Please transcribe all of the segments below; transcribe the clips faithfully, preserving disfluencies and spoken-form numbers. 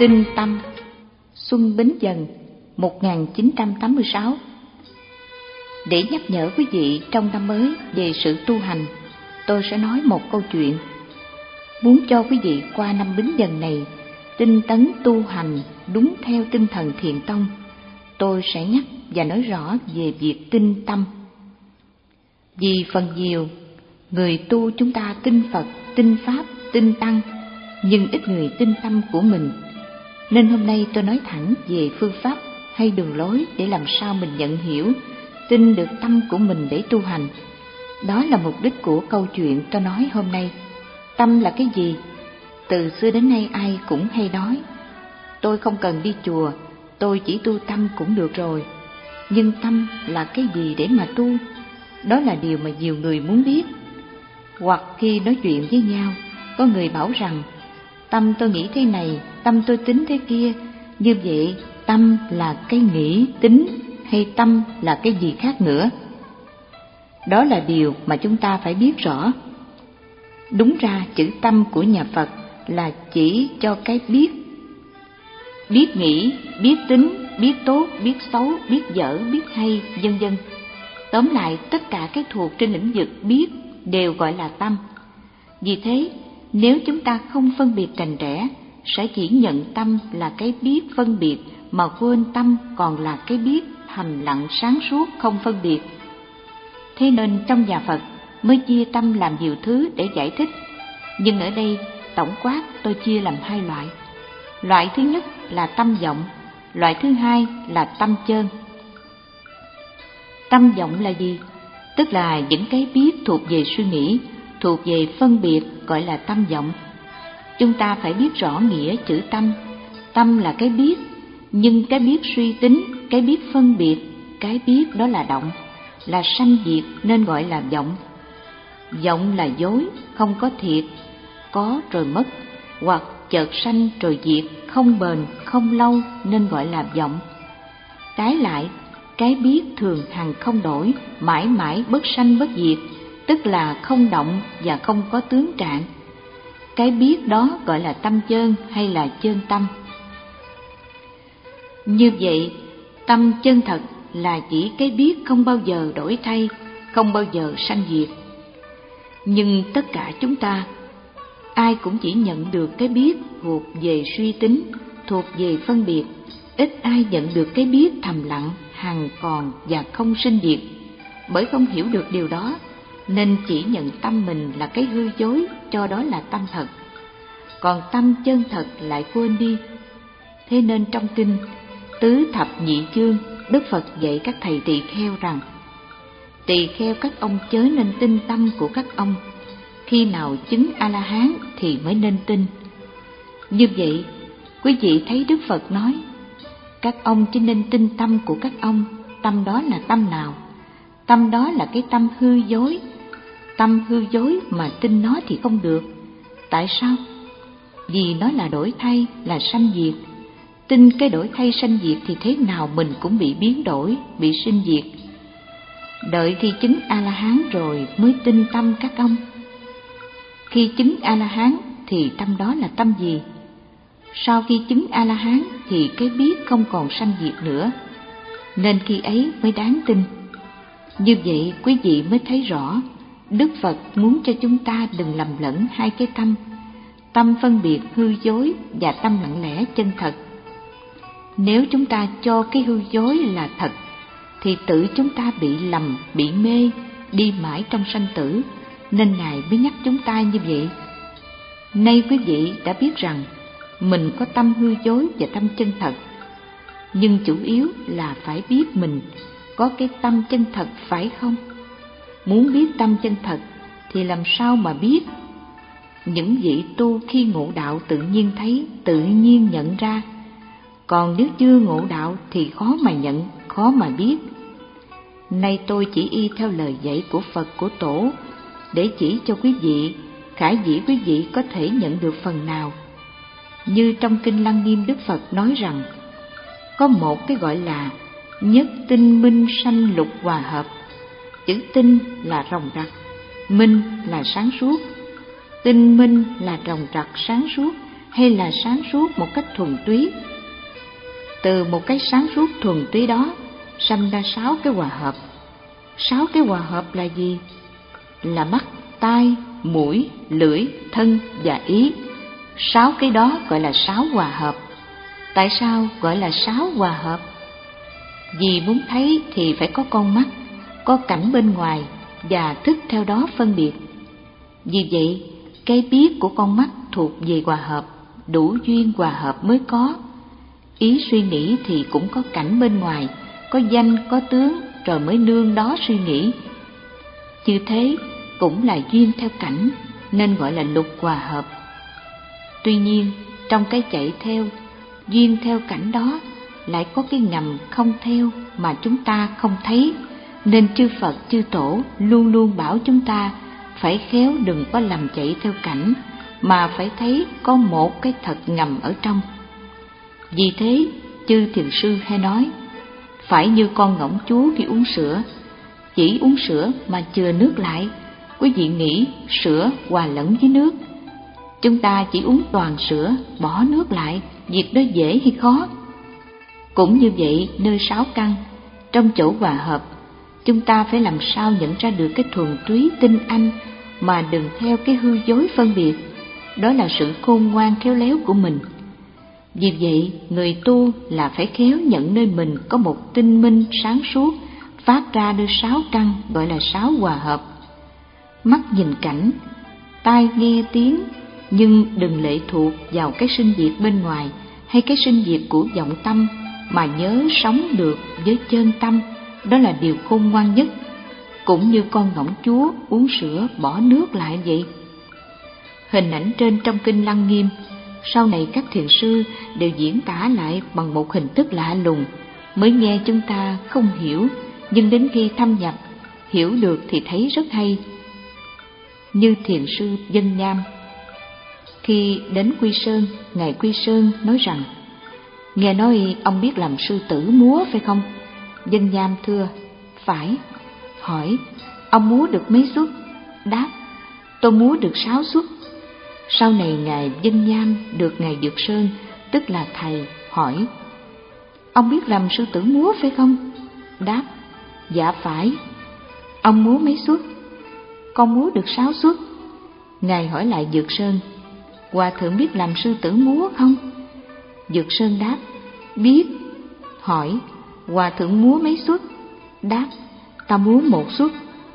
Tinh tâm. Xuân Bính Dần một nghìn chín trăm tám mươi sáu. Để nhắc nhở quý vị trong năm mới về sự tu hành, tôi sẽ nói một câu chuyện. Muốn cho quý vị qua năm Bính Dần này tinh tấn tu hành đúng theo tinh thần Thiện Tông, tôi sẽ nhắc và nói rõ về việc tinh tâm. Vì phần nhiều, người tu chúng ta tin Phật, tin Pháp, tin Tăng, nhưng ít người tin tâm của mình. Nên hôm nay tôi nói thẳng về phương pháp hay đường lối để làm sao mình nhận hiểu, tin được tâm của mình để tu hành. Đó là mục đích của câu chuyện tôi nói hôm nay. Tâm là cái gì? Từ xưa đến nay ai cũng hay nói, tôi không cần đi chùa, tôi chỉ tu tâm cũng được rồi. Nhưng tâm là cái gì để mà tu? Đó là điều mà nhiều người muốn biết. Hoặc khi nói chuyện với nhau, có người bảo rằng, tâm tôi nghĩ thế này, tâm tôi tính thế kia. Như vậy, tâm là cái nghĩ, tính, hay tâm là cái gì khác nữa? Đó là điều mà chúng ta phải biết rõ. Đúng ra, chữ tâm của nhà Phật là chỉ cho cái biết. Biết nghĩ, biết tính, biết tốt, biết xấu, biết dở, biết hay, vân vân. Tóm lại, tất cả cái thuộc trên lĩnh vực biết đều gọi là tâm. Vì thế, nếu chúng ta không phân biệt rành rẽ, sẽ chỉ nhận tâm là cái biết phân biệt mà quên tâm còn là cái biết thầm lặng sáng suốt không phân biệt. Thế nên trong nhà Phật mới chia tâm làm nhiều thứ để giải thích. Nhưng ở đây tổng quát tôi chia làm hai loại. Loại thứ nhất là tâm vọng, loại thứ hai là tâm chơn. Tâm vọng là gì? Tức là những cái biết thuộc về suy nghĩ, thuộc về phân biệt gọi là tâm vọng. Chúng ta phải biết rõ nghĩa chữ tâm. Tâm là cái biết, nhưng cái biết suy tính, cái biết phân biệt, cái biết đó là động, là sanh diệt nên gọi là vọng. Vọng là dối, không có thiệt, có rồi mất, hoặc chợt sanh rồi diệt, không bền, không lâu nên gọi là vọng. Trái lại, cái biết thường hằng không đổi, mãi mãi bất sanh bất diệt, tức là không động và không có tướng trạng. Cái biết đó gọi là tâm chơn hay là chơn tâm. Như vậy, tâm chân thật là chỉ cái biết không bao giờ đổi thay, không bao giờ sanh diệt. Nhưng tất cả chúng ta, ai cũng chỉ nhận được cái biết thuộc về suy tính, thuộc về phân biệt. Ít ai nhận được cái biết thầm lặng, hằng còn và không sinh diệt. Bởi không hiểu được điều đó, nên chỉ nhận tâm mình là cái hư dối, cho đó là tâm thật. Còn tâm chân thật lại quên đi. Thế nên trong kinh Tứ Thập Nhị Chương, Đức Phật dạy các thầy tỳ kheo rằng, tỳ kheo các ông chớ nên tin tâm của các ông, khi nào chứng A-la-hán thì mới nên tin. Như vậy, quý vị thấy Đức Phật nói, các ông chỉ nên tin tâm của các ông. Tâm đó là tâm nào? Tâm đó là cái tâm hư dối. Tâm hư dối mà tin nó thì không được. Tại sao? Vì nó là đổi thay, là sanh diệt. Tin cái đổi thay sanh diệt thì thế nào mình cũng bị biến đổi, bị sinh diệt. Đợi khi chứng A-la-hán rồi mới tin tâm các ông. Khi chứng A-la-hán thì tâm đó là tâm gì? Sau khi chứng A-la-hán thì cái biết không còn sanh diệt nữa, nên khi ấy mới đáng tin. Như vậy quý vị mới thấy rõ, Đức Phật muốn cho chúng ta đừng lầm lẫn hai cái tâm, tâm phân biệt hư dối và tâm lặng lẽ chân thật. Nếu chúng ta cho cái hư dối là thật, thì tự chúng ta bị lầm, bị mê, đi mãi trong sanh tử, nên Ngài mới nhắc chúng ta như vậy. Nay quý vị đã biết rằng, mình có tâm hư dối và tâm chân thật. Nhưng chủ yếu là phải biết mình có cái tâm chân thật phải không? Muốn biết tâm chân thật thì làm sao mà biết? Những vị tu khi ngộ đạo tự nhiên thấy, tự nhiên nhận ra. Còn nếu chưa ngộ đạo thì khó mà nhận, khó mà biết. Nay tôi chỉ y theo lời dạy của Phật, của Tổ, để chỉ cho quý vị, khả dĩ quý vị có thể nhận được phần nào. Như trong Kinh Lăng Nghiêm Đức Phật nói rằng, có một cái gọi là nhất tinh minh sanh lục hòa hợp. Chữ tinh là ròng rặc, minh là sáng suốt. Tinh minh là ròng rặc sáng suốt, hay là sáng suốt một cách thuần túy? Từ một cái sáng suốt thuần túy đó sanh ra sáu cái hòa hợp. Sáu cái hòa hợp là gì? Là mắt, tai, mũi, lưỡi, thân và ý. Sáu cái đó gọi là sáu hòa hợp. Tại sao gọi là sáu hòa hợp? Vì muốn thấy thì phải có con mắt, có cảnh bên ngoài và thức theo đó phân biệt. Vì vậy, cái biết của con mắt thuộc về hòa hợp, đủ duyên hòa hợp mới có. Ý suy nghĩ thì cũng có cảnh bên ngoài, có danh, có tướng, rồi mới nương đó suy nghĩ. Như thế cũng là duyên theo cảnh, nên gọi là lục hòa hợp. Tuy nhiên, trong cái chạy theo, duyên theo cảnh đó lại có cái ngầm không theo mà chúng ta không thấy, nên chư Phật chư Tổ luôn luôn bảo chúng ta phải khéo đừng có lầm chạy theo cảnh, mà phải thấy có một cái thật ngầm ở trong. Vì thế, chư thiền sư hay nói, phải như con ngỗng chúa khi uống sữa, chỉ uống sữa mà chừa nước lại. Quý vị nghĩ sữa hòa lẫn với nước, chúng ta chỉ uống toàn sữa, bỏ nước lại, việc đó dễ hay khó? Cũng như vậy, nơi sáu căn, trong chỗ hòa hợp, chúng ta phải làm sao nhận ra được cái thuần túy tinh anh, mà đừng theo cái hư dối phân biệt. Đó là sự khôn ngoan khéo léo của mình. Vì vậy, người tu là phải khéo nhận nơi mình có một tinh minh sáng suốt, phát ra nơi sáu căn gọi là sáu hòa hợp. Mắt nhìn cảnh, tai nghe tiếng, nhưng đừng lệ thuộc vào cái sinh diệt bên ngoài hay cái sinh diệt của vọng tâm, mà nhớ sống được với chân tâm. Đó là điều khôn ngoan nhất. Cũng như con ngỗng chúa uống sữa bỏ nước lại vậy. Hình ảnh trên trong kinh Lăng Nghiêm, sau này các thiền sư đều diễn tả lại bằng một hình thức lạ lùng, mới nghe chúng ta không hiểu, nhưng đến khi thâm nhập hiểu được thì thấy rất hay. Như thiền sư Dân Nham, khi đến Quy Sơn, ngài Quy Sơn nói rằng: nghe nói ông biết làm sư tử múa phải không? Dân Nham thưa: phải. Hỏi: ông múa được mấy suất? Đáp: tôi múa được sáu suất. Sau này ngài Dân Nham được ngài Dược Sơn, tức là thầy, hỏi: ông biết làm sư tử múa phải không? Đáp: dạ phải. Ông múa mấy suất? Con múa được sáu suất. Ngài hỏi lại Dược Sơn: hòa thượng biết làm sư tử múa không? Dược Sơn đáp: biết. Hỏi: hòa thượng múa mấy suất? Đáp: ta múa một suất.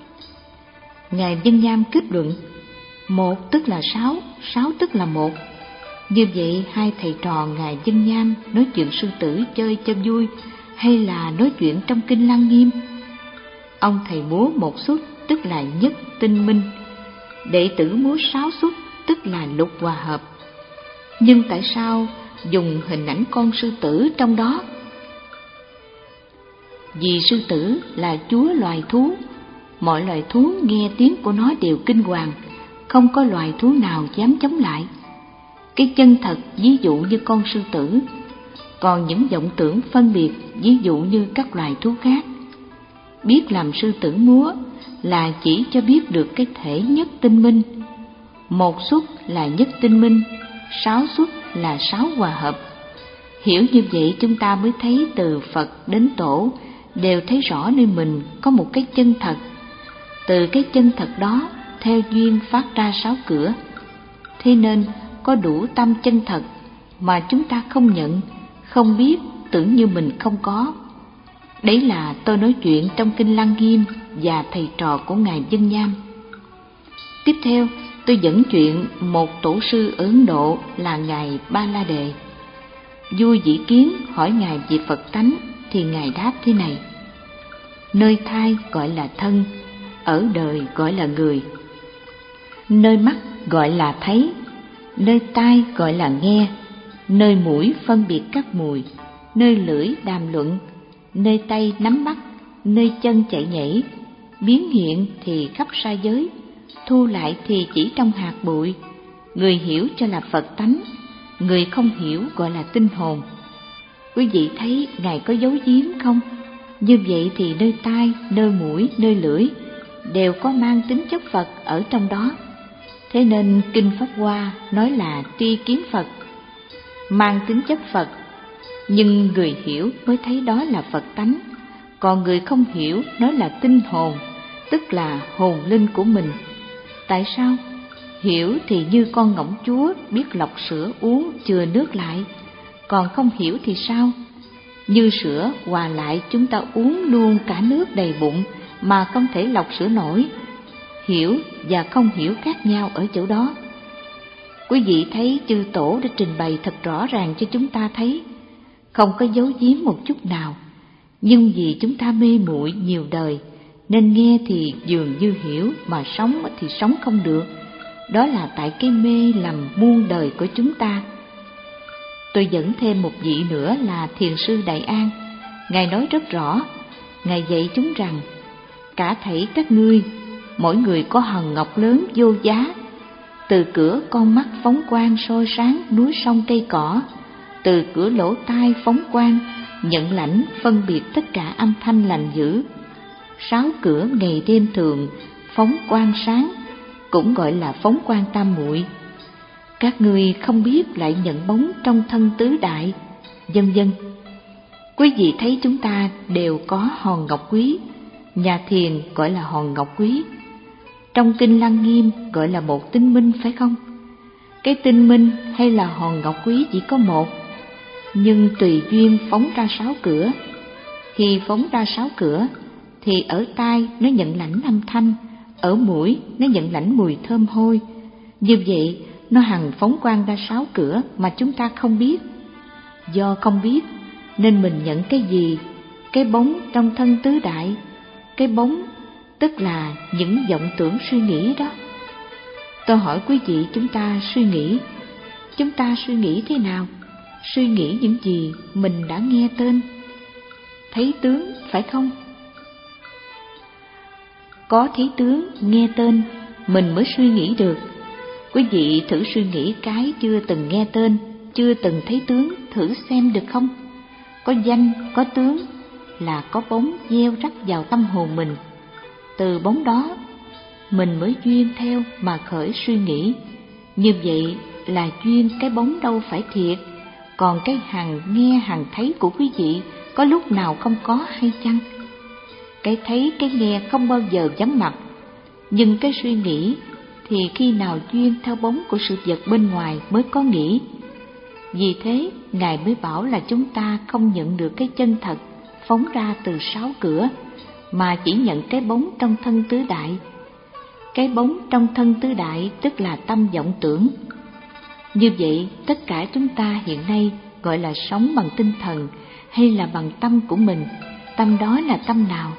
Ngài Dân Nham kết luận: một tức là sáu, sáu tức là một. Như vậy hai thầy trò ngài Dân Nham nói chuyện sư tử chơi cho vui, hay là nói chuyện trong kinh Lăng Nghiêm? Ông thầy múa một suất tức là nhất tinh minh, đệ tử múa sáu suất tức là lục hòa hợp. Nhưng tại sao dùng hình ảnh con sư tử trong đó? Vì sư tử là chúa loài thú, mọi loài thú nghe tiếng của nó đều kinh hoàng, không có loài thú nào dám chống lại. Cái chân thật ví dụ như con sư tử, còn những vọng tưởng phân biệt ví dụ như các loài thú khác. Biết làm sư tử múa là chỉ cho biết được cái thể nhất tinh minh. Một suất là nhất tinh minh, sáu suất là sáu hòa hợp. Hiểu như vậy chúng ta mới thấy từ Phật đến Tổ đều thấy rõ nơi mình có một cái chân thật. Từ cái chân thật đó theo duyên phát ra sáu cửa. Thế nên có đủ tâm chân thật mà chúng ta không nhận, không biết, tưởng như mình không có. Đấy là tôi nói chuyện trong kinh Lăng Nghiêm và thầy trò của ngài Dân Nham. Tiếp theo tôi dẫn chuyện một tổ sư ở Ấn Độ là ngài Ba La Đề. Vua Dĩ Kiến hỏi ngài về Phật tánh thì ngài đáp thế này: nơi thai gọi là thân, ở đời gọi là người. Nơi mắt gọi là thấy, nơi tai gọi là nghe, nơi mũi phân biệt các mùi, nơi lưỡi đàm luận, nơi tay nắm bắt, nơi chân chạy nhảy. Biến hiện thì khắp sa giới, thu lại thì chỉ trong hạt bụi. Người hiểu cho là Phật tánh, người không hiểu gọi là tinh hồn. Quý vị thấy ngài có giấu giếm không? Như vậy thì nơi tai, nơi mũi, nơi lưỡi đều có mang tính chất Phật ở trong đó. Thế nên Kinh Pháp Hoa nói là tri kiến Phật, mang tính chất Phật, nhưng người hiểu mới thấy đó là Phật tánh, còn người không hiểu nói là tinh hồn, tức là hồn linh của mình. Tại sao? Hiểu thì như con ngỗng chúa biết lọc sữa uống chừa nước lại, còn không hiểu thì sao? Như sữa hòa lại chúng ta uống luôn cả nước đầy bụng mà không thể lọc sữa nổi. Hiểu và không hiểu khác nhau ở chỗ đó. Quý vị thấy chư tổ đã trình bày thật rõ ràng cho chúng ta thấy, không có giấu giếm một chút nào. Nhưng vì chúng ta mê muội nhiều đời, nên nghe thì dường như hiểu mà sống thì sống không được. Đó là tại cái mê lầm muôn đời của chúng ta. Tôi dẫn thêm một vị nữa là Thiền sư Đại An. Ngài nói rất rõ, Ngài dạy chúng rằng, cả thảy các ngươi, mỗi người có hòn ngọc lớn vô giá. Từ cửa con mắt phóng quang soi sáng núi sông cây cỏ, từ cửa lỗ tai phóng quang nhận lãnh phân biệt tất cả âm thanh lành dữ. Sáu cửa ngày đêm thường phóng quang sáng, cũng gọi là phóng quang tam muội. Các ngươi không biết lại nhận bóng trong thân tứ đại, vân vân. Quý vị thấy chúng ta đều có hòn ngọc quý, nhà thiền gọi là hòn ngọc quý. Trong kinh Lăng Nghiêm gọi là một tinh minh, phải không? Cái tinh minh hay là hòn ngọc quý chỉ có một, nhưng tùy duyên phóng ra sáu cửa. Khi phóng ra sáu cửa thì ở tai nó nhận lãnh âm thanh, ở mũi nó nhận lãnh mùi thơm hôi. Như vậy nó hằng phóng quang ra sáu cửa mà chúng ta không biết. Do không biết nên mình nhận cái gì? Cái bóng trong thân tứ đại. Cái bóng tức là những vọng tưởng suy nghĩ đó. Tôi hỏi quý vị, chúng ta suy nghĩ, chúng ta suy nghĩ thế nào? Suy nghĩ những gì mình đã nghe tên, thấy tướng, phải không? Có thấy tướng, nghe tên, mình mới suy nghĩ được. Quý vị thử suy nghĩ cái chưa từng nghe tên, chưa từng thấy tướng, thử xem được không? Có danh, có tướng là có bóng gieo rắc vào tâm hồn mình. Từ bóng đó mình mới duyên theo mà khởi suy nghĩ. Như vậy là duyên cái bóng đâu phải thiệt. Còn cái hằng nghe hằng thấy của quý vị có lúc nào không có hay chăng? Cái thấy cái nghe không bao giờ vắng mặt, nhưng cái suy nghĩ thì khi nào duyên theo bóng của sự vật bên ngoài mới có nghĩ. Vì thế Ngài mới bảo là chúng ta không nhận được cái chân thật phóng ra từ sáu cửa, mà chỉ nhận cái bóng trong thân tứ đại. Cái bóng trong thân tứ đại tức là tâm vọng tưởng. Như vậy tất cả chúng ta hiện nay gọi là sống bằng tinh thần hay là bằng tâm của mình, tâm đó là tâm nào?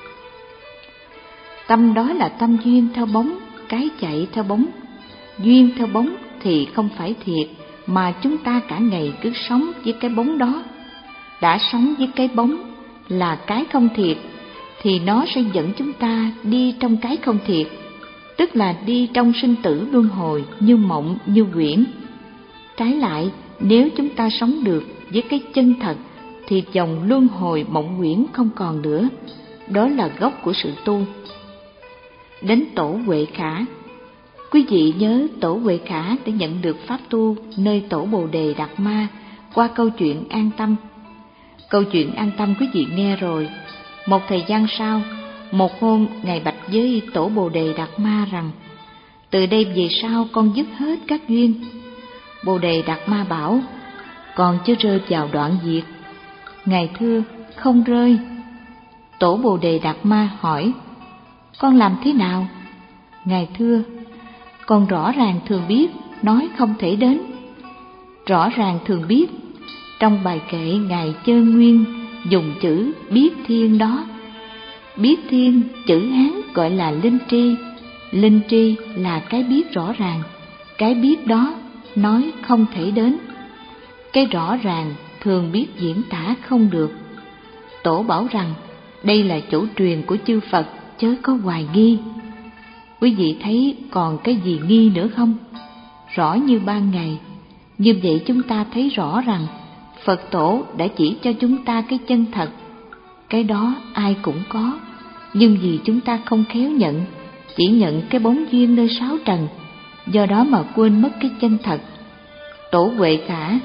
Tâm đó là tâm duyên theo bóng, cái chạy theo bóng. Duyên theo bóng thì không phải thiệt, mà chúng ta cả ngày cứ sống với cái bóng đó. Đã sống với cái bóng là cái không thiệt, thì nó sẽ dẫn chúng ta đi trong cái không thiệt, tức là đi trong sinh tử luân hồi như mộng như quyển. Trái lại, nếu chúng ta sống được với cái chân thật thì dòng luân hồi mộng quyển không còn nữa. Đó là gốc của sự tu. Đến Tổ Huệ Khả. Quý vị nhớ Tổ Huệ Khả đã nhận được pháp tu nơi Tổ Bồ Đề Đạt Ma qua câu chuyện An Tâm. Câu chuyện An Tâm quý vị nghe rồi. Một thời gian sau, một hôm Ngài bạch với Tổ Bồ Đề Đạt Ma rằng: từ đây về sau con dứt hết các duyên. Bồ Đề Đạt Ma bảo: còn chưa rơi vào đoạn diệt. Ngài thưa: không rơi. Tổ Bồ Đề Đạt Ma hỏi: con làm thế nào? Ngài thưa: con rõ ràng thường biết, nói không thể đến. Rõ ràng thường biết, trong bài kệ Ngài Chơn Nguyên dùng chữ biết thiên đó. Biết thiên, chữ Hán gọi là linh tri. Linh tri là cái biết rõ ràng, cái biết đó nói không thể đến. Cái rõ ràng thường biết diễn tả không được. Tổ bảo rằng đây là chỗ truyền của chư Phật, chớ có hoài nghi. Quý vị thấy còn cái gì nghi nữa không? Rõ như ban ngày. Như vậy chúng ta thấy rõ rằng Phật Tổ đã chỉ cho chúng ta cái chân thật. Cái đó ai cũng có, nhưng vì chúng ta không khéo nhận, chỉ nhận cái bóng duyên nơi sáu trần, do đó mà quên mất cái chân thật. Tổ Huệ Khả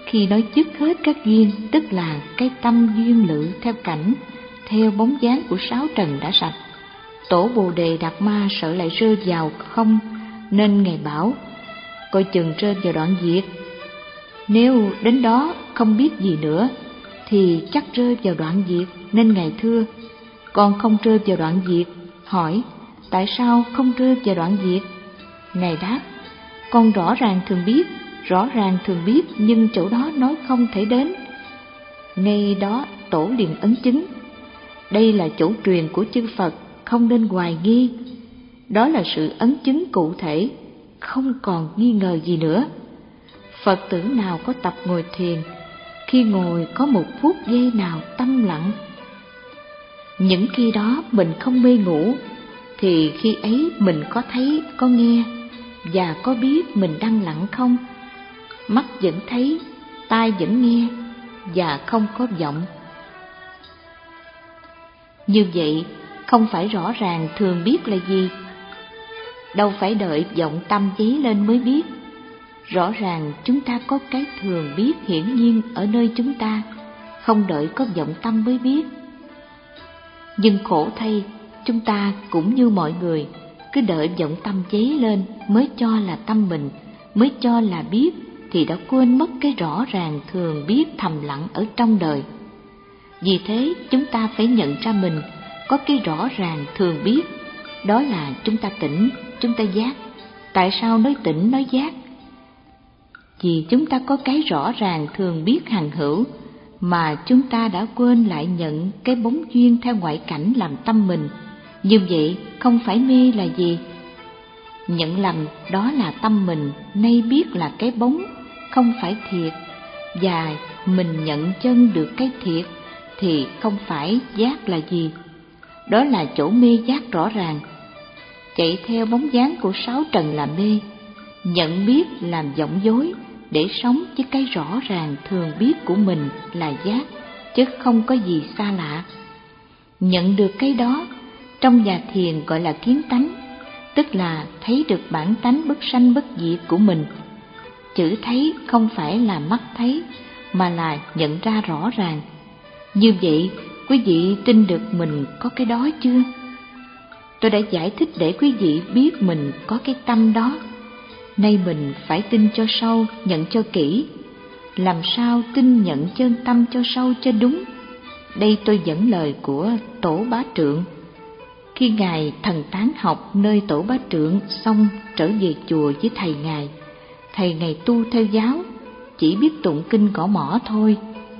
Khi nói dứt hết các duyên, tức là cái tâm duyên lự theo cảnh, theo bóng dáng của sáu trần đã sạch. Tổ Bồ Đề Đạt Ma sợ lại rơi vào không, nên Ngài bảo, coi chừng rơi vào đoạn diệt. Nếu đến đó không biết gì nữa, thì chắc rơi vào đoạn diệt, nên Ngài thưa, con không rơi vào đoạn diệt. Hỏi, tại sao không rơi vào đoạn diệt? Ngài đáp, con rõ ràng thường biết, rõ ràng thường biết, nhưng chỗ đó nói không thể đến. Ngay đó Tổ liền ấn chứng, đây là chỗ truyền của chư Phật, không nên hoài nghi. Đó là sự ấn chứng cụ thể, không còn nghi ngờ gì nữa. Phật tử nào có tập ngồi thiền, khi ngồi có một phút giây nào tâm lặng, những khi đó mình không mê ngủ, thì khi ấy mình có thấy, có nghe và có biết mình đang lặng không? Mắt vẫn thấy, tai vẫn nghe và không có vọng. Như vậy không phải rõ ràng thường biết là gì? Đâu phải đợi vọng tâm dấy lên mới biết. Rõ ràng chúng ta có cái thường biết hiển nhiên ở nơi chúng ta, không đợi có vọng tâm mới biết. Nhưng khổ thay, chúng ta cũng như mọi người, cứ đợi vọng tâm dấy lên mới cho là tâm mình, mới cho là biết, thì đã quên mất cái rõ ràng thường biết thầm lặng ở trong đời. Vì thế chúng ta phải nhận ra mình có cái rõ ràng thường biết, đó là chúng ta tỉnh, chúng ta giác. Tại sao nói tỉnh nói giác? Vì chúng ta có cái rõ ràng thường biết hằng hữu, mà chúng ta đã quên lại nhận cái bóng duyên theo ngoại cảnh làm tâm mình. Như vậy không phải mê là gì? Nhận lầm đó là tâm mình, nay biết là cái bóng, không phải thiệt. Và mình nhận chân được cái thiệt, thì không phải giác là gì? Đó là chỗ mê giác rõ ràng. Chạy theo bóng dáng của sáu trần là mê, nhận biết làm vọng dối, để sống với cái rõ ràng thường biết của mình là giác, chứ không có gì xa lạ. Nhận được cái đó, trong nhà thiền gọi là kiến tánh, tức là thấy được bản tánh bất sanh bất diệt của mình. Chữ thấy không phải là mắt thấy, mà là nhận ra rõ ràng. Như vậy, quý vị tin được mình có cái đó chưa? Tôi đã giải thích để quý vị biết mình có cái tâm đó. Nay mình phải tin cho sâu, nhận cho kỹ. Làm sao tin nhận chân tâm cho sâu cho đúng? Đây tôi dẫn lời của Tổ Bá Trượng. Khi Ngài thần tán học nơi Tổ Bá Trượng xong trở về chùa với thầy Ngài, thầy Ngài tu theo giáo, chỉ biết tụng kinh gõ mõ thôi.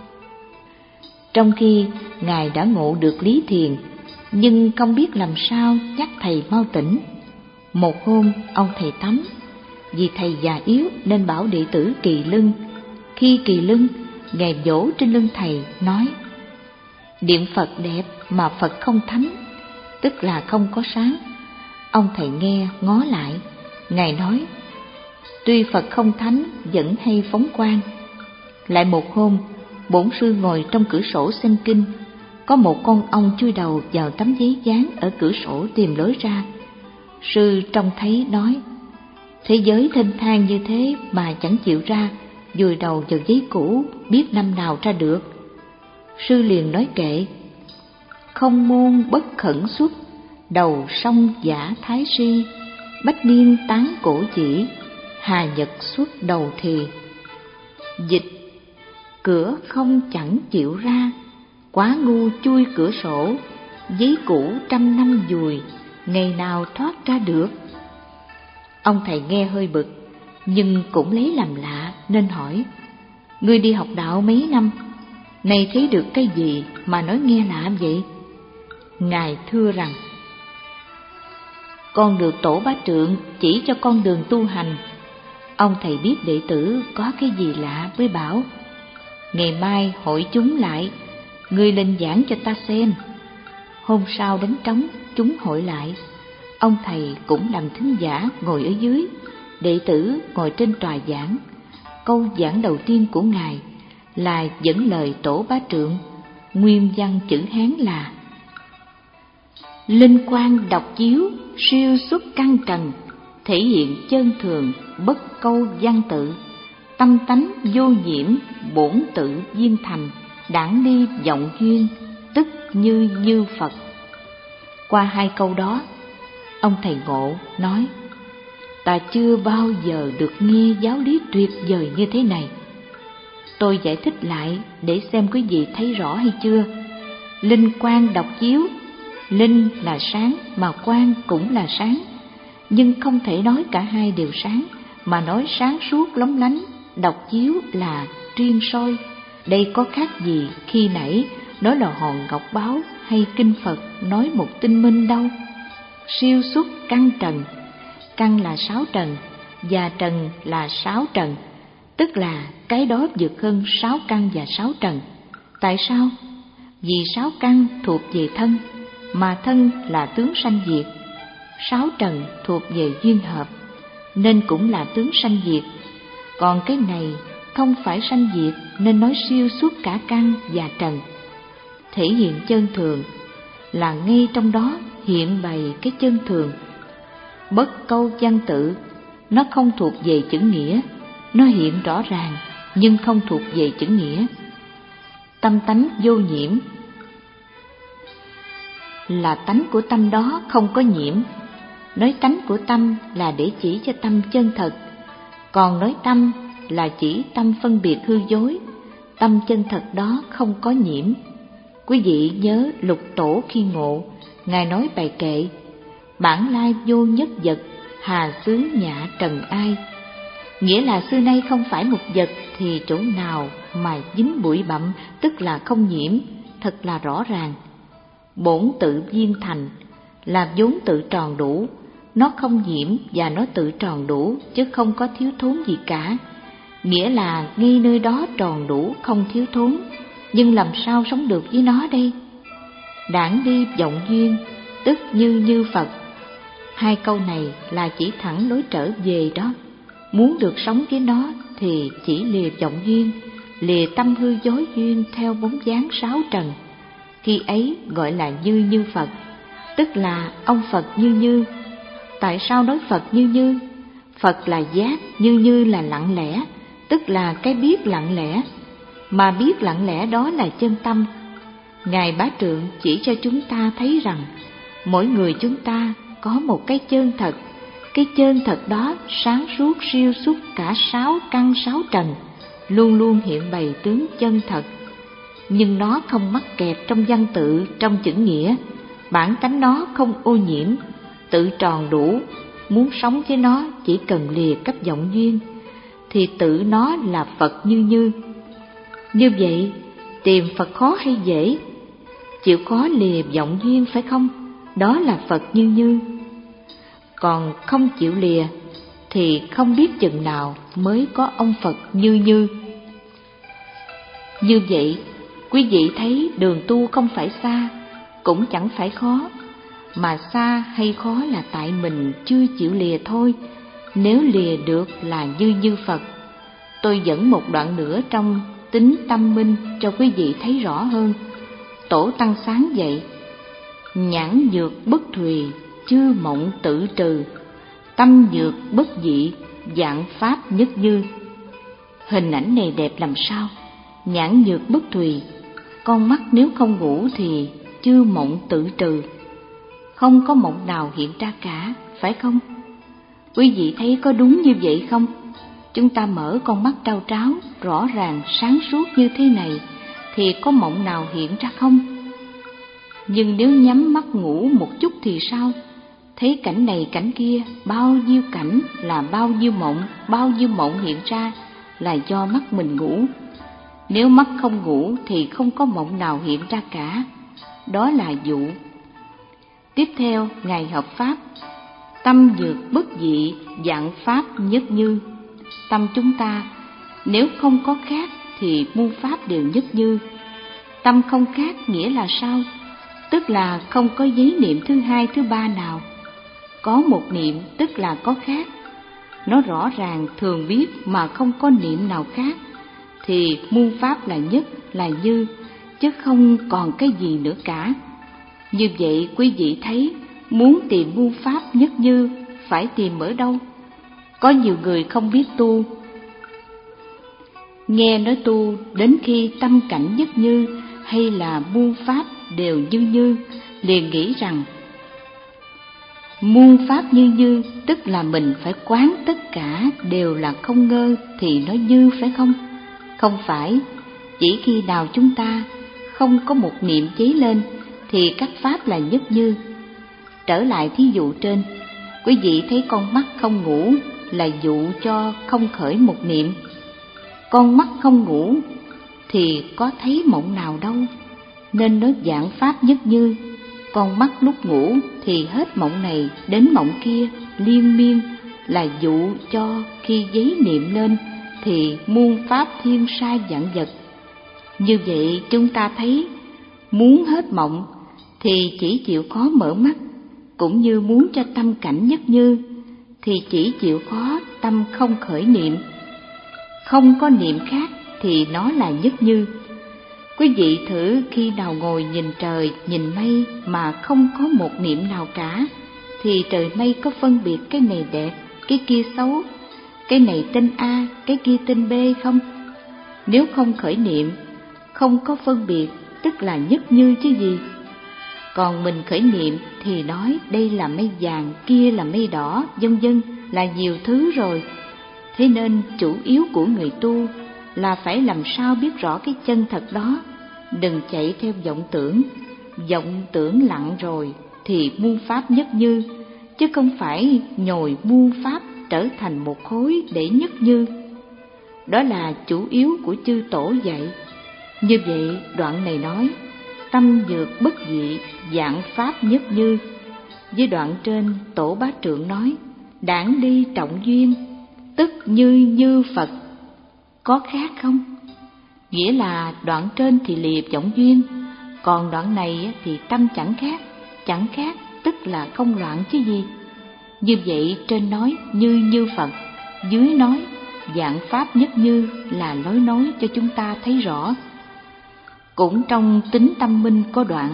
Trong khi Ngài đã ngộ được lý thiền, nhưng không biết làm sao nhắc thầy mau tỉnh. Một hôm ông thầy tắm, vì thầy già yếu nên bảo đệ tử kỳ lưng. Khi kỳ lưng, Ngài vỗ trên lưng thầy nói, điện Phật đẹp mà Phật không thánh, tức là không có sáng. Ông thầy nghe ngó lại, Ngài nói, tuy Phật không thánh vẫn hay phóng quang. Lại một hôm, bổn sư ngồi trong cửa sổ xem kinh, có một con ong chui đầu vào tấm giấy dán ở cửa sổ tìm lối ra. Sư trông thấy nói, thế giới thênh thang như thế mà chẳng chịu ra, vùi đầu vào giấy cũ, biết năm nào ra được. Sư liền nói kệ, không môn bất khẩn xuất, đầu sông giả thái si, bách niên tán cổ chỉ, hà nhật xuất đầu thì. Dịch, cửa không chẳng chịu ra, quá ngu chui cửa sổ, giấy cũ trăm năm vùi, ngày nào thoát ra được. Ông thầy nghe hơi bực, nhưng cũng lấy làm lạ nên hỏi, ngươi đi học đạo mấy năm, nay thấy được cái gì mà nói nghe lạ vậy? Ngài thưa rằng, con được Tổ Bá Trượng chỉ cho con đường tu hành. Ông thầy biết đệ tử có cái gì lạ mới bảo, ngày mai hội chúng lại, ngươi lên giảng cho ta xem. Hôm sau đánh trống, chúng hội lại. Ông thầy cũng làm thính giả ngồi ở dưới, đệ tử ngồi trên tòa giảng. Câu giảng đầu tiên của Ngài là dẫn lời Tổ Bá Trượng, nguyên văn chữ Hán là: linh quang độc chiếu, siêu xuất căn trần, thể hiện chân thường, bất câu văn tự, tâm tánh vô nhiễm, bổn tự viên thành, đãng ly vọng duyên, tức như như Phật. Qua hai câu đó, ông thầy Ngộ nói: ta chưa bao giờ được nghe giáo lý tuyệt vời như thế này. Tôi giải thích lại để xem quý vị thấy rõ hay chưa. Linh quang độc chiếu, linh là sáng mà quang cũng là sáng, nhưng không thể nói cả hai đều sáng, mà nói sáng suốt lóng lánh, độc chiếu là triên soi. Đây có khác gì khi nãy nói là hòn ngọc báo hay kinh Phật nói một tinh minh đâu. Siêu xuất căn trần, căn là sáu trần và trần là sáu trần, tức là cái đó vượt hơn sáu căn và sáu trần. Tại sao? Vì sáu căn thuộc về thân, mà thân là tướng sanh diệt. Sáu trần thuộc về duyên hợp, nên cũng là tướng sanh diệt. Còn cái này không phải sanh diệt, nên nói siêu xuất cả căn và trần. Thể hiện chân thường là ngay trong đó hiện bày cái chân thường. Bất câu văn tự, nó không thuộc về chữ nghĩa, nó hiện rõ ràng nhưng không thuộc về chữ nghĩa. Tâm tánh vô nhiễm là tánh của tâm đó không có nhiễm. Nói tánh của tâm là để chỉ cho tâm chân thật, còn nói tâm là chỉ tâm phân biệt hư dối. Tâm chân thật đó không có nhiễm. Quý vị nhớ Lục Tổ khi ngộ, Ngài nói bài kệ: bản lai vô nhất vật, hà xứ nhã trần ai. Nghĩa là xưa nay không phải một vật thì chỗ nào mà dính bụi bặm, tức là không nhiễm, thật là rõ ràng. Bổn tự viên thành là vốn tự tròn đủ, nó không nhiễm và nó tự tròn đủ chứ không có thiếu thốn gì cả. Nghĩa là ngay nơi đó tròn đủ không thiếu thốn, nhưng làm sao sống được với nó đây? Đãng đi vọng duyên, tức như như Phật. Hai câu này là chỉ thẳng lối trở về đó. Muốn được sống với nó thì chỉ lìa vọng duyên, lìa tâm hư dối duyên theo bóng dáng sáu trần. Khi ấy gọi là như như Phật, tức là ông Phật như như. Tại sao nói Phật như như? Phật là giác, như như là lặng lẽ, tức là cái biết lặng lẽ. Mà biết lặng lẽ đó là chân tâm. Ngài Bá Trượng chỉ cho chúng ta thấy rằng mỗi người chúng ta có một cái chân thật. Cái chân thật đó sáng suốt siêu xuất cả sáu căn sáu trần, luôn luôn hiện bày tướng chân thật. Nhưng nó không mắc kẹt trong văn tự, trong chữ nghĩa. Bản tánh nó không ô nhiễm, tự tròn đủ. Muốn sống với nó chỉ cần lìa cấp vọng duyên, thì tự nó là Phật như như. Như vậy, tìm Phật khó hay dễ? Chịu khó lìa vọng duyên phải không? Đó là Phật như như. Còn không chịu lìa thì không biết chừng nào mới có ông Phật như như. Như vậy, quý vị thấy đường tu không phải xa, cũng chẳng phải khó, mà xa hay khó là tại mình chưa chịu lìa thôi. Nếu lìa được là như như Phật. Tôi dẫn một đoạn nữa trong Tính Tâm Minh cho quý vị thấy rõ hơn. Tổ Tăng sáng dạy: nhãn nhược bất thùy, chư mộng tự trừ, tâm nhược bất dị, dạng pháp nhất như. Hình ảnh này đẹp làm sao? Nhãn nhược bất thùy, con mắt nếu không ngủ thì chư mộng tự trừ, không có mộng nào hiện ra cả, phải không? Quý vị thấy có đúng như vậy không? Chúng ta mở con mắt trao tráo, rõ ràng sáng suốt như thế này, thì có mộng nào hiện ra không? Nhưng nếu nhắm mắt ngủ một chút thì sao? Thấy cảnh này cảnh kia, bao nhiêu cảnh là bao nhiêu mộng, bao nhiêu mộng hiện ra là do mắt mình ngủ. Nếu mắt không ngủ thì không có mộng nào hiện ra cả. Đó là dụ. Tiếp theo, Ngài hợp Pháp: tâm dược bất dị, dạng Pháp nhất như. Tâm chúng ta nếu không có khác thì muôn Pháp đều nhất như. Tâm không khác nghĩa là sao? Tức là không có giấy niệm thứ hai, thứ ba nào. Có một niệm tức là có khác. Nó rõ ràng thường biết mà không có niệm nào khác, thì muôn Pháp là nhất, là như, chứ không còn cái gì nữa cả. Như vậy quý vị thấy, muốn tìm muôn Pháp nhất như phải tìm ở đâu? Có nhiều người không biết tu, Nghe nói tu đến khi tâm cảnh nhất như hay là muôn pháp đều như như, liền nghĩ rằng muôn pháp như như tức là mình phải quán tất cả đều là không ngơ thì nó như, phải không? Không phải, chỉ khi nào chúng ta không có một niệm cháy lên thì các pháp là nhất như. Trở lại thí dụ trên, quý vị thấy con mắt không ngủ là dụ cho không khởi một niệm. Con mắt không ngủ thì có thấy mộng nào đâu, nên nói dạng pháp nhất như. Con mắt lúc ngủ thì hết mộng này đến mộng kia liên miên, là dụ cho khi giấy niệm lên thì muôn pháp thiên sai vạn vật. Như vậy chúng ta thấy muốn hết mộng thì chỉ chịu khó mở mắt, cũng như muốn cho tâm cảnh nhất như thì chỉ chịu khó tâm không khởi niệm. Không có niệm khác thì nó là nhất như. Quý vị thử khi nào ngồi nhìn trời, nhìn mây mà không có một niệm nào cả, thì trời mây có phân biệt cái này đẹp, cái kia xấu, cái này tên A, cái kia tên B không? Nếu không khởi niệm, không có phân biệt, tức là nhất như chứ gì. Còn mình khởi niệm thì nói đây là mây vàng, kia là mây đỏ, vân vân, là nhiều thứ rồi. Thế nên chủ yếu của người tu là phải làm sao biết rõ cái chân thật đó, đừng chạy theo vọng tưởng. Vọng tưởng lặng rồi thì muôn pháp nhất như, chứ không phải nhồi muôn pháp trở thành một khối để nhất như. Đó là chủ yếu của chư tổ dạy. Như vậy đoạn này nói tâm dược bất dị, dạng pháp nhất như. Với đoạn trên tổ bá trượng nói đãng đi trọng duyên, tức như như Phật. Có khác không? Nghĩa là đoạn trên thì lìa vọng duyên, còn đoạn này thì tâm chẳng khác. Chẳng khác tức là không loạn chứ gì. Như vậy trên nói như như Phật, dưới nói dạng pháp nhất như, là lối nói cho chúng ta thấy rõ. Cũng trong Tính Tâm Minh có đoạn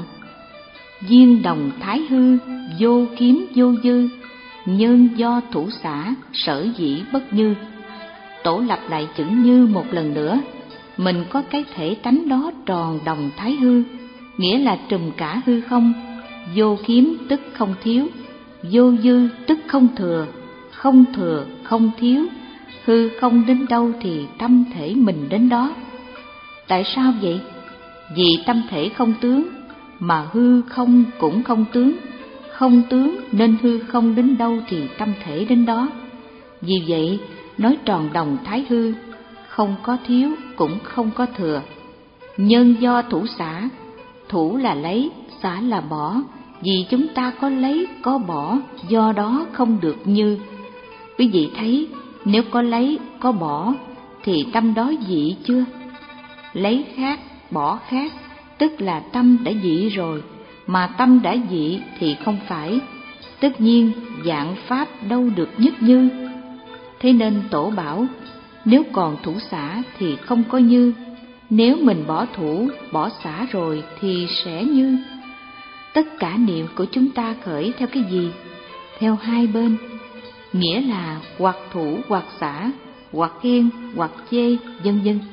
duyên đồng thái hư, vô kiếm vô dư, nhân do thủ xả, sở dĩ bất như. Tổ lặp lại chữ như một lần nữa. Mình có cái thể tánh đó tròn đồng thái hư, nghĩa là trùm cả hư không. Vô kiếm tức không thiếu, vô dư tức không thừa, không thừa không thiếu. Hư không đến đâu thì tâm thể mình đến đó. Tại sao vậy? Vì tâm thể không tướng, mà hư không cũng không tướng. Không tướng nên hư không đến đâu thì tâm thể đến đó. Vì vậy nói tròn đồng thái hư, không có thiếu cũng không có thừa. Nhân do thủ xả, thủ là lấy, xả là bỏ. Vì chúng ta có lấy có bỏ, do đó không được như. Quý vị thấy nếu có lấy có bỏ thì tâm đó dị chưa? Lấy khác, bỏ khác, tức là tâm đã dị rồi, mà tâm đã dị thì không phải. Tất nhiên dạng pháp đâu được nhất như. Thế nên tổ bảo nếu còn thủ xả thì không có như, nếu mình bỏ thủ, bỏ xả rồi thì sẽ như. Tất cả niệm của chúng ta khởi theo cái gì? Theo hai bên, nghĩa là hoặc thủ hoặc xả, hoặc khen hoặc chê, vân vân.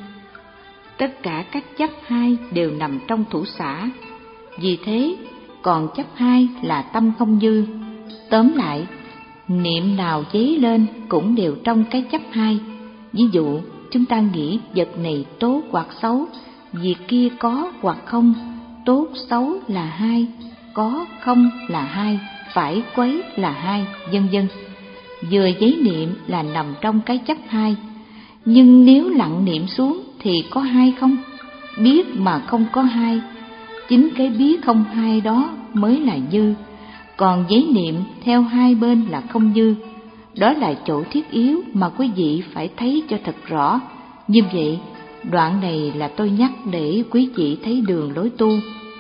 Tất cả các chấp hai đều nằm trong thủ xả. Vì thế còn chấp hai là tâm không như. Tóm lại, niệm nào dấy lên cũng đều trong cái chấp hai. Ví dụ chúng ta nghĩ vật này tốt hoặc xấu, việc kia có hoặc không. Tốt xấu là hai, có không là hai, phải quấy là hai, vân vân. Vừa giấy niệm là nằm trong cái chấp hai. Nhưng nếu lặng niệm xuống thì có hai không? Biết mà không có hai, chính cái biết không hai đó mới là như. Còn giấy niệm theo hai bên là không như. Đó là chỗ thiết yếu mà quý vị phải thấy cho thật rõ. Như vậy, đoạn này là tôi nhắc để quý vị thấy đường lối tu.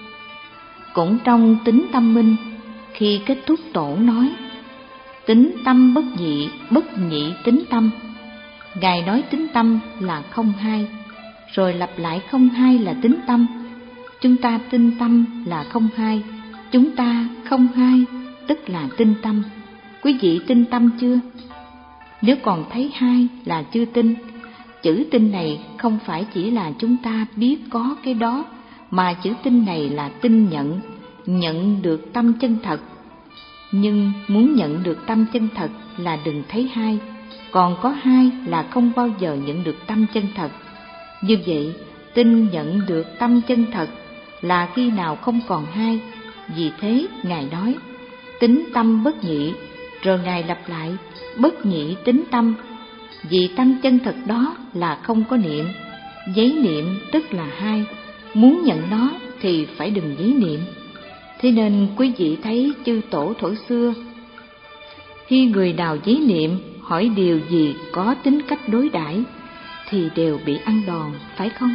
Cũng trong Tính Tâm Minh, khi kết thúc tổ nói tính tâm bất nhị, bất nhị tính tâm. Ngài nói tính tâm là không hai, rồi lặp lại không hai là tính tâm. Chúng ta tin tâm là không hai, chúng ta không hai, tức là tin tâm. Quý vị tin tâm chưa? Nếu còn thấy hai là chưa tin, Chữ tin này không phải chỉ là chúng ta biết có cái đó, mà chữ tin này là tin nhận, nhận được tâm chân thật. Nhưng muốn nhận được tâm chân thật là đừng thấy hai, còn có hai là không bao giờ nhận được tâm chân thật. Như vậy, tin nhận được tâm chân thật là khi nào không còn hai. Vì thế, Ngài nói, tính tâm bất nhị, rồi Ngài lặp lại, bất nhị tính tâm. Vì tâm chân thật đó là không có niệm, giấy niệm tức là hai. Muốn nhận nó thì phải đừng giấy niệm. Thế nên quý vị thấy chư tổ thuở xưa, khi người nào giấy niệm hỏi điều gì có tính cách đối đãi thì đều bị ăn đòn, phải không?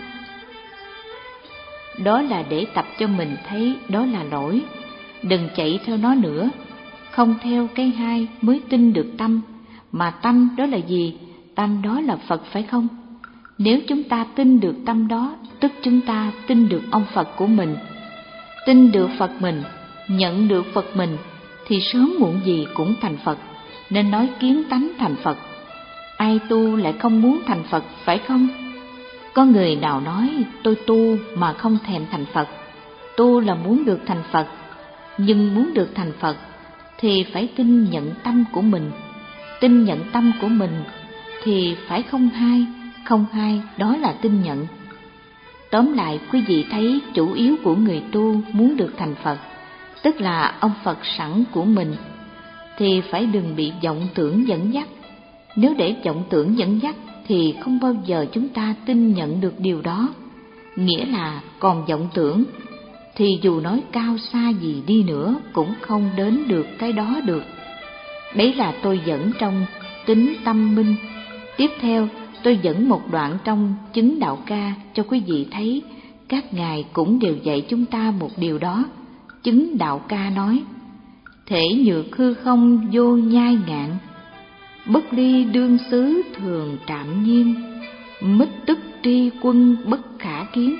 Đó là để tập cho mình thấy đó là lỗi, đừng chạy theo nó nữa. Không theo cái hai mới tin được tâm, mà tâm đó là gì? Tâm đó là Phật, phải không? Nếu chúng ta tin được tâm đó, tức chúng ta tin được ông Phật của mình. Tin được Phật mình, nhận được Phật mình, thì sớm muộn gì cũng thành Phật, nên nói kiến tánh thành Phật. Ai tu lại không muốn thành Phật, phải không? Có người nào nói tôi tu mà không thèm thành Phật, tu là muốn được thành Phật. Nhưng muốn được thành Phật thì phải tin nhận tâm của mình. Tin nhận tâm của mình thì phải không hai, không hai đó là tin nhận. Tóm lại, quý vị thấy chủ yếu của người tu muốn được thành Phật, tức là ông Phật sẵn của mình, thì phải đừng bị vọng tưởng dẫn dắt. Nếu để vọng tưởng dẫn dắt thì không bao giờ chúng ta tin nhận được điều đó. Nghĩa là còn vọng tưởng thì dù nói cao xa gì đi nữa cũng không đến được cái đó được. Đấy là tôi dẫn trong Tính Tâm Minh. Tiếp theo tôi dẫn một đoạn trong Chứng Đạo Ca cho quý vị thấy các ngài cũng đều dạy chúng ta một điều đó. Chứng Đạo Ca nói: thể nhược hư không vô nhai ngạn, bất ly đương xứ thường trạm nhiên, mít tức tri quân bất khả kiến.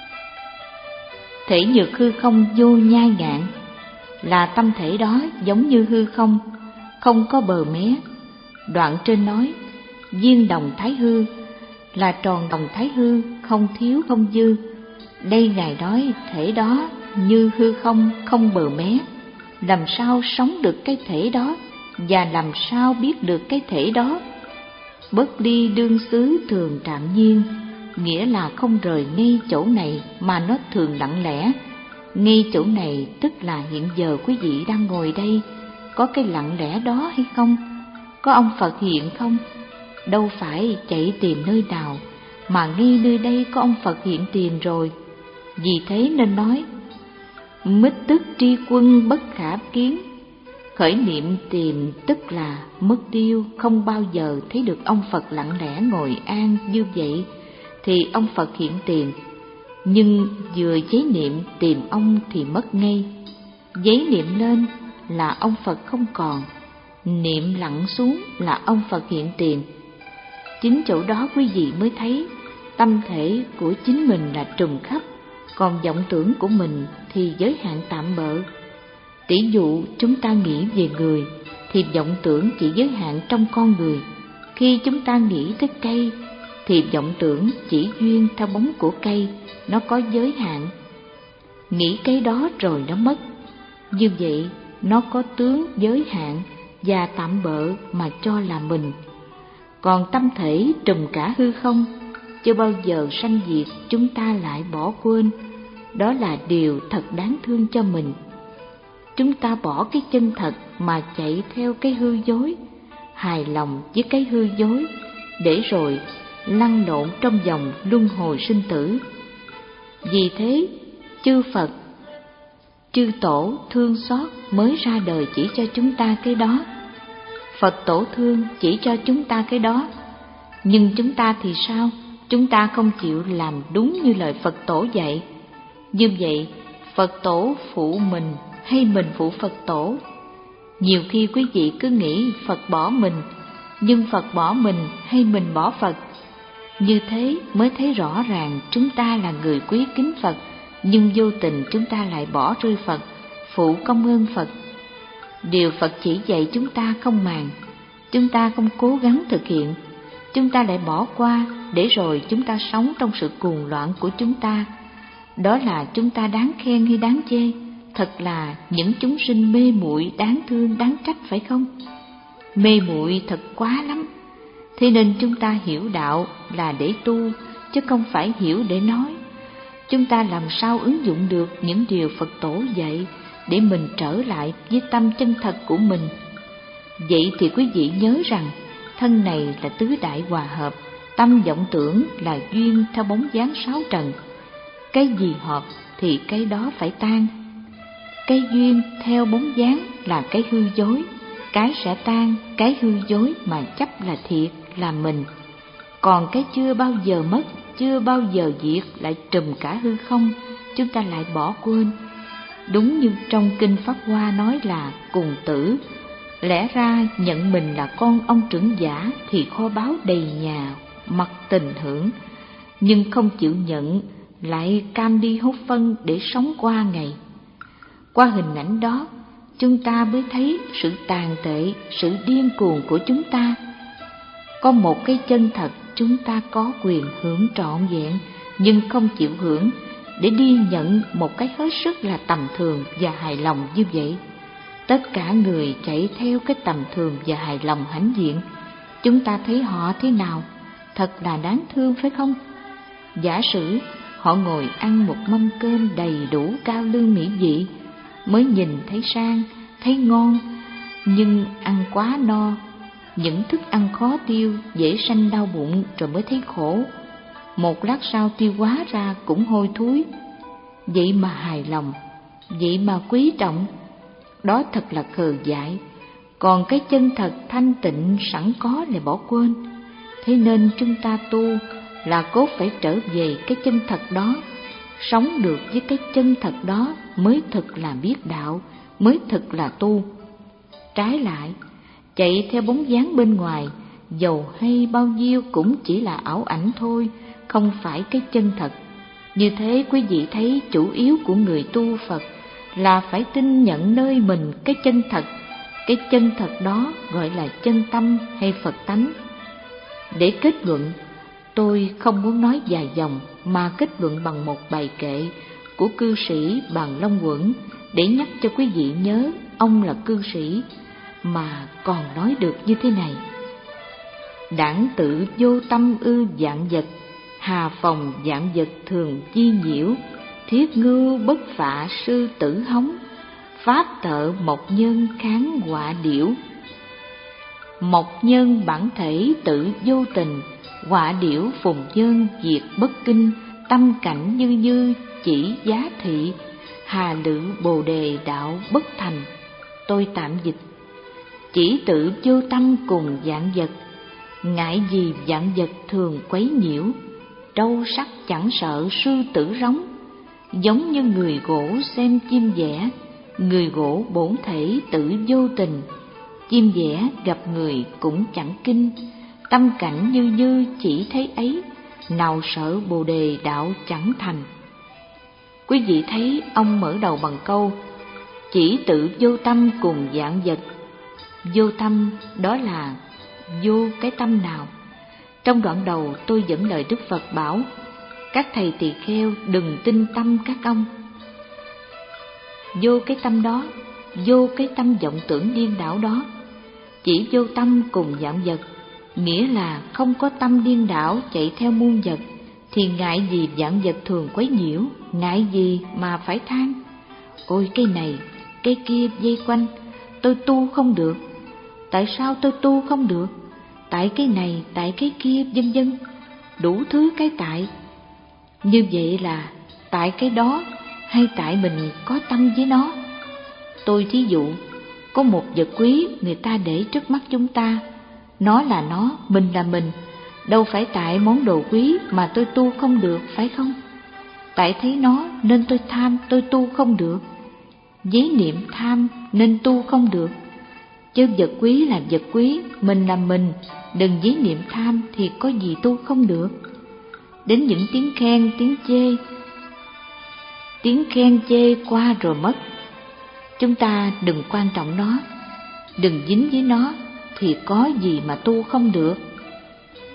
Thể nhược hư không vô nhai ngạn là tâm thể đó giống như hư không, không có bờ mé. Đoạn trên nói viên đồng thái hư là tròn đồng thái hư, không thiếu không dư. Đây ngài nói thể đó như hư không, không bờ mé. Làm sao sống được cái thể đó, và làm sao biết được cái thể đó? Bất ly đương xứ thường trạm nhiên, nghĩa là không rời ngay chỗ này mà nó thường lặng lẽ. Ngay chỗ này tức là hiện giờ quý vị đang ngồi đây, có cái lặng lẽ đó hay không? Có ông Phật hiện không? Đâu phải chạy tìm nơi nào, mà ngay nơi đây có ông Phật hiện tiền rồi. Vì thế nên nói mít tức tri quân bất khả kiến. Khởi niệm tìm tức là mất tiêu, không bao giờ thấy được ông Phật lặng lẽ ngồi an như vậy thì ông Phật hiện tiền. Nhưng vừa giấy niệm tìm ông thì mất ngay. Giấy niệm lên là ông Phật không còn, niệm lặng xuống là ông Phật hiện tiền. Chính chỗ đó quý vị mới thấy tâm thể của chính mình là trùm khắp, còn vọng tưởng của mình thì giới hạn tạm bợ. Tỷ dụ chúng ta nghĩ về người thì vọng tưởng chỉ giới hạn trong con người. Khi chúng ta nghĩ tới cây thì vọng tưởng chỉ duyên theo bóng của cây, nó có giới hạn. Nghĩ cái đó rồi nó mất. Như vậy nó có tướng giới hạn và tạm bợ mà cho là mình. Còn tâm thể trùm cả hư không, chưa bao giờ sanh diệt, chúng ta lại bỏ quên. Đó là điều thật đáng thương cho mình. Chúng ta bỏ cái chân thật mà chạy theo cái hư dối, hài lòng với cái hư dối, để rồi lăn lộn trong vòng luân hồi sinh tử. Vì thế, chư Phật, chư Tổ thương xót mới ra đời chỉ cho chúng ta cái đó. Phật Tổ thương chỉ cho chúng ta cái đó. Nhưng chúng ta thì sao? Chúng ta không chịu làm đúng như lời Phật Tổ dạy. Như vậy, Phật Tổ phụ mình hay mình phụ Phật Tổ? Nhiều khi quý vị cứ nghĩ Phật bỏ mình, nhưng Phật bỏ mình hay mình bỏ Phật? Như thế mới thấy rõ ràng chúng ta là người quý kính Phật, nhưng vô tình chúng ta lại bỏ rơi Phật, phụ công ơn Phật. Điều Phật chỉ dạy chúng ta không màng, chúng ta không cố gắng thực hiện, chúng ta lại bỏ qua, để rồi chúng ta sống trong sự cuồng loạn của chúng ta. Đó là chúng ta đáng khen hay đáng chê? Thật là những chúng sinh mê muội đáng thương đáng trách, phải không? Mê muội thật quá lắm. Thế nên chúng ta hiểu đạo là để tu, chứ không phải hiểu để nói. Chúng ta làm sao ứng dụng được những điều Phật tổ dạy để mình trở lại với tâm chân thật của mình? Vậy thì quý vị nhớ rằng thân này là tứ đại hòa hợp, tâm vọng tưởng là duyên theo bóng dáng sáu trần. Cái gì hợp thì cái đó phải tan. Cái duyên theo bóng dáng là cái hư dối, cái sẽ tan, cái hư dối mà chấp là thiệt, là mình. Còn cái chưa bao giờ mất, chưa bao giờ diệt lại trùm cả hư không, chúng ta lại bỏ quên. Đúng như trong Kinh Pháp Hoa nói là cùng tử. Lẽ ra nhận mình là con ông trưởng giả thì kho báu đầy nhà, mặc tình hưởng. Nhưng không chịu nhận, lại cam đi hút phân để sống qua ngày. Qua hình ảnh đó, chúng ta mới thấy sự tàn tệ, sự điên cuồng của chúng ta. Có một cái chân thật chúng ta có quyền hưởng trọn vẹn, nhưng không chịu hưởng để đi nhận một cái hết sức là tầm thường và hài lòng như vậy. Tất cả người chạy theo cái tầm thường và hài lòng hãnh diện, chúng ta thấy họ thế nào? Thật là đáng thương, phải không? Giả sử họ ngồi ăn một mâm cơm đầy đủ cao lương mỹ vị, mới nhìn thấy sang, thấy ngon, nhưng ăn quá no. Những thức ăn khó tiêu, dễ sanh đau bụng rồi mới thấy khổ. Một lát sau tiêu hóa ra cũng hôi thối. Vậy mà hài lòng, vậy mà quý trọng, đó thật là khờ dại. Còn cái chân thật thanh tịnh sẵn có lại bỏ quên. Thế nên chúng ta tu là cốt phải trở về cái chân thật đó. Sống được với cái chân thật đó mới thực là biết đạo, mới thực là tu. Trái lại, chạy theo bóng dáng bên ngoài, dầu hay bao nhiêu cũng chỉ là ảo ảnh thôi, không phải cái chân thật. Như thế quý vị thấy chủ yếu của người tu Phật là phải tin nhận nơi mình cái chân thật. Cái chân thật đó gọi là chân tâm hay Phật tánh. Để kết luận, tôi không muốn nói dài dòng mà kết luận bằng một bài kệ của cư sĩ Bàn Long Quẩn để nhắc cho quý vị nhớ ông là cư sĩ mà còn nói được như thế này: đảng tự vô tâm ư vạn vật, hà phòng vạn vật thường chi nhiễu, thiết ngưu bất phạ sư tử hống, pháp tợ mộc nhân kháng họa điểu. Mộc nhân bản thể tự vô tình, họa điểu phùng nhân diệt bất kinh, tâm cảnh như như chỉ giá thị, hà lự bồ đề đạo bất thành. Tôi tạm dịch: chỉ tự vô tâm cùng vạn vật, ngại gì vạn vật thường quấy nhiễu, trâu sắc chẳng sợ sư tử rống, giống như người gỗ xem chim vẽ, người gỗ bổn thể tự vô tình, chim vẽ gặp người cũng chẳng kinh, tâm cảnh như như chỉ thấy ấy, nào sợ bồ đề đạo chẳng thành. Quý vị thấy ông mở đầu bằng câu chỉ tự vô tâm cùng vạn vật. Vô tâm đó là vô cái tâm nào? Trong đoạn đầu tôi dẫn lời Đức Phật bảo các thầy tỳ kheo đừng tin tâm các ông. Vô cái tâm đó, vô cái tâm vọng tưởng điên đảo đó. Chỉ vô tâm cùng vạn vật, nghĩa là không có tâm điên đảo chạy theo muôn vật, thì ngại gì vạn vật thường quấy nhiễu, ngại gì mà phải than ôi cái này, cái kia vây quanh, tôi tu không được. Tại sao tôi tu không được? Tại cái này, tại cái kia, vân vân, đủ thứ cái tại. Như vậy là tại cái đó hay tại mình có tâm với nó? Tôi thí dụ, có một vật quý người ta để trước mắt chúng ta, nó là nó, mình là mình. Đâu phải tại món đồ quý mà tôi tu không được, phải không? Tại thấy nó nên tôi tham, tôi tu không được. Giấy niệm tham nên tu không được. Chứ vật quý là vật quý, mình là mình, đừng giấy niệm tham thì có gì tu không được. Đến những tiếng khen, tiếng chê, tiếng khen chê qua rồi mất. Chúng ta đừng quan trọng nó, đừng dính với nó thì có gì mà tu không được.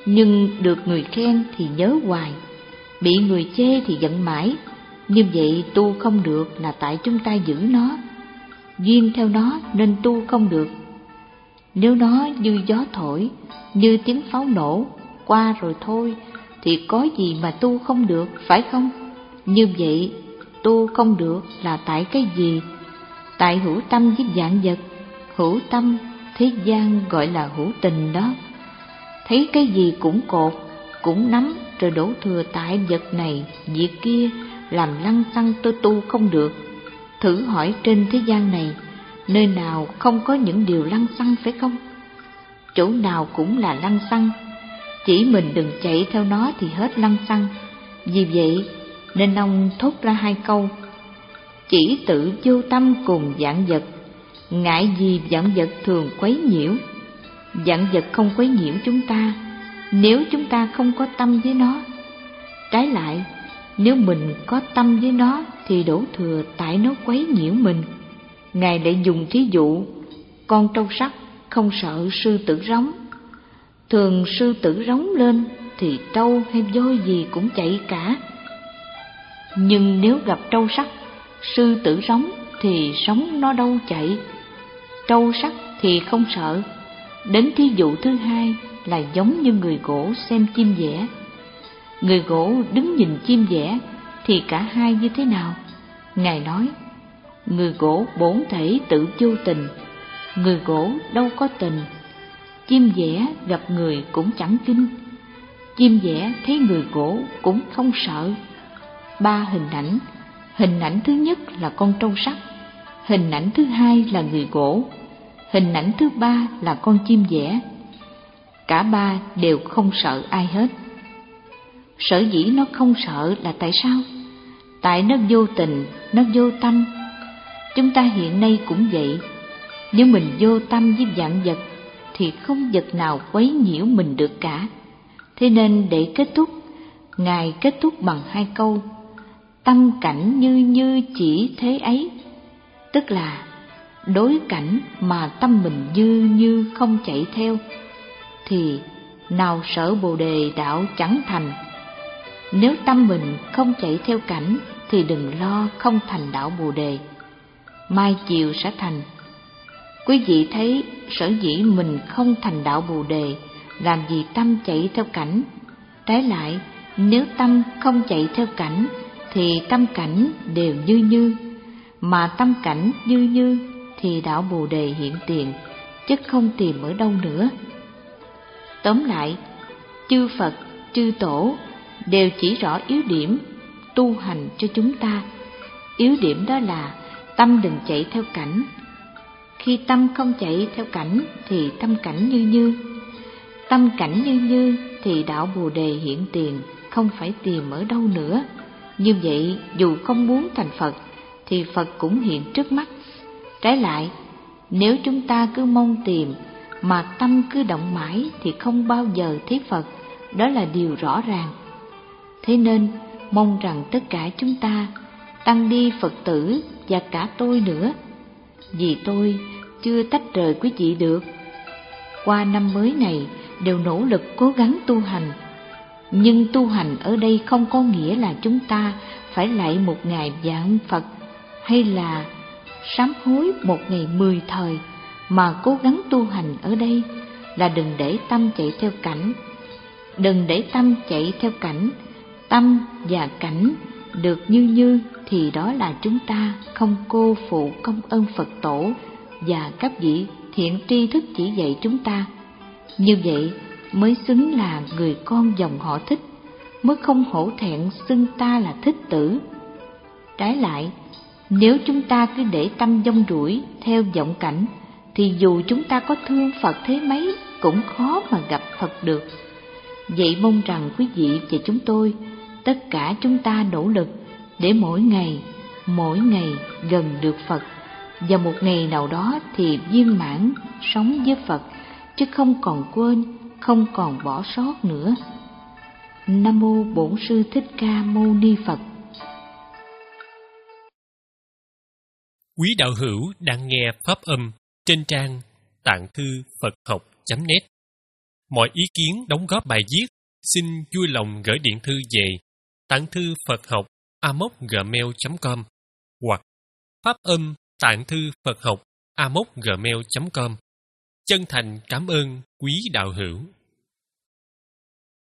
nhưng được người khen thì nhớ hoài, bị người chê thì giận mãi. Như vậy tu không được là tại chúng ta giữ nó, duyên theo nó nên tu không được. Nếu nó như gió thổi, như tiếng pháo nổ, qua rồi thôi, thì có gì mà tu không được, phải không? Như vậy, tu không được là tại cái gì? Tại hữu tâm với vạn vật. Hữu tâm, thế gian gọi là hữu tình đó. Thấy cái gì cũng cột, cũng nắm, rồi đổ thừa tại vật này, việc kia, làm lăng xăng tôi tu không được. Thử hỏi trên thế gian này, nơi nào không có những điều lăng xăng phải không? Chỗ nào cũng là lăng xăng, chỉ mình đừng chạy theo nó thì hết lăng xăng. Vì vậy nên ông thốt ra hai câu: chỉ tự vô tâm cùng vạn vật, ngại gì vạn vật thường quấy nhiễu. Vạn vật không quấy nhiễu chúng ta nếu chúng ta không có tâm với nó. Trái lại, nếu mình có tâm với nó thì đổ thừa tại nó quấy nhiễu mình. Ngài lại dùng thí dụ con trâu sắt không sợ sư tử rống. Thường sư tử rống lên thì trâu hay voi gì cũng chạy cả. Nhưng nếu gặp trâu sắt, sư tử rống thì sống nó đâu chạy. Trâu sắt thì không sợ. Đến thí dụ thứ hai là giống như người gỗ xem chim vẽ. Người gỗ đứng nhìn chim vẽ thì cả hai như thế nào? Ngài nói, người gỗ bổn thể tự vô tình, người gỗ đâu có tình. Chim vẽ gặp người cũng chẳng kinh, chim vẽ thấy người gỗ cũng không sợ. Ba hình ảnh, hình ảnh thứ nhất là con trâu sắt, hình ảnh thứ hai là người gỗ, hình ảnh thứ ba là con chim vẽ. Cả ba đều không sợ ai hết. Sở dĩ nó không sợ là tại sao? Tại nó vô tình, nó vô tâm. Chúng ta hiện nay cũng vậy. Nếu mình vô tâm với vạn vật thì không vật nào quấy nhiễu mình được cả. Thế nên để kết thúc, Ngài kết thúc bằng hai câu: tâm cảnh như như chỉ thế ấy. Tức là đối cảnh mà tâm mình như như không chạy theo thì nào sở Bồ Đề đạo chẳng thành. Nếu tâm mình không chạy theo cảnh thì đừng lo không thành đạo Bồ Đề, mai chiều sẽ thành. Quý vị thấy sở dĩ mình không thành đạo Bồ Đề làm gì tâm chạy theo cảnh. Trái lại, nếu tâm không chạy theo cảnh thì tâm cảnh đều như như, mà tâm cảnh như như thì đạo Bồ Đề hiện tiền, chứ không tìm ở đâu nữa. Tóm lại, chư Phật, chư Tổ đều chỉ rõ yếu điểm tu hành cho chúng ta. Yếu điểm đó là tâm đừng chạy theo cảnh. Khi tâm không chạy theo cảnh thì tâm cảnh như như. Tâm cảnh như như thì đạo Bồ Đề hiện tiền, không phải tìm ở đâu nữa. Như vậy dù không muốn thành Phật thì Phật cũng hiện trước mắt. Trái lại, nếu chúng ta cứ mong tìm mà tâm cứ động mãi thì không bao giờ thấy Phật, đó là điều rõ ràng. Thế nên mong rằng tất cả chúng ta, tăng ni Phật tử và cả tôi nữa, vì tôi chưa tách rời quý vị được, qua năm mới này đều nỗ lực cố gắng tu hành. Nhưng tu hành ở đây không có nghĩa là chúng ta phải lạy một ngày vạn Phật hay là sám hối một ngày mười thời, mà cố gắng tu hành ở đây là đừng để tâm chạy theo cảnh. Đừng để tâm chạy theo cảnh. Tâm và cảnh được như như thì đó là chúng ta không cô phụ công ơn Phật Tổ và các vị thiện tri thức chỉ dạy chúng ta. Như vậy mới xứng là người con dòng họ Thích, mới không hổ thẹn xưng ta là Thích Tử. Trái lại, nếu chúng ta cứ để tâm dông đuổi theo vọng cảnh thì dù chúng ta có thương Phật thế mấy cũng khó mà gặp Phật được. Vậy mong rằng quý vị và chúng tôi, tất cả chúng ta nỗ lực để mỗi ngày, mỗi ngày gần được Phật, và một ngày nào đó thì viên mãn sống với Phật, chứ không còn quên, không còn bỏ sót nữa. Nam mô Bổn Sư Thích Ca Mâu Ni Phật. Quý đạo hữu đang nghe pháp âm trên trang tạng thư Phật học chấm net. Mọi ý kiến đóng góp bài viết xin vui lòng gửi điện thư về tạng thư Phật học a m o gmail chấm com hoặc phát âm tạng thư Phật học a m o gmail chấm com. Chân thành cảm ơn quý đạo hữu.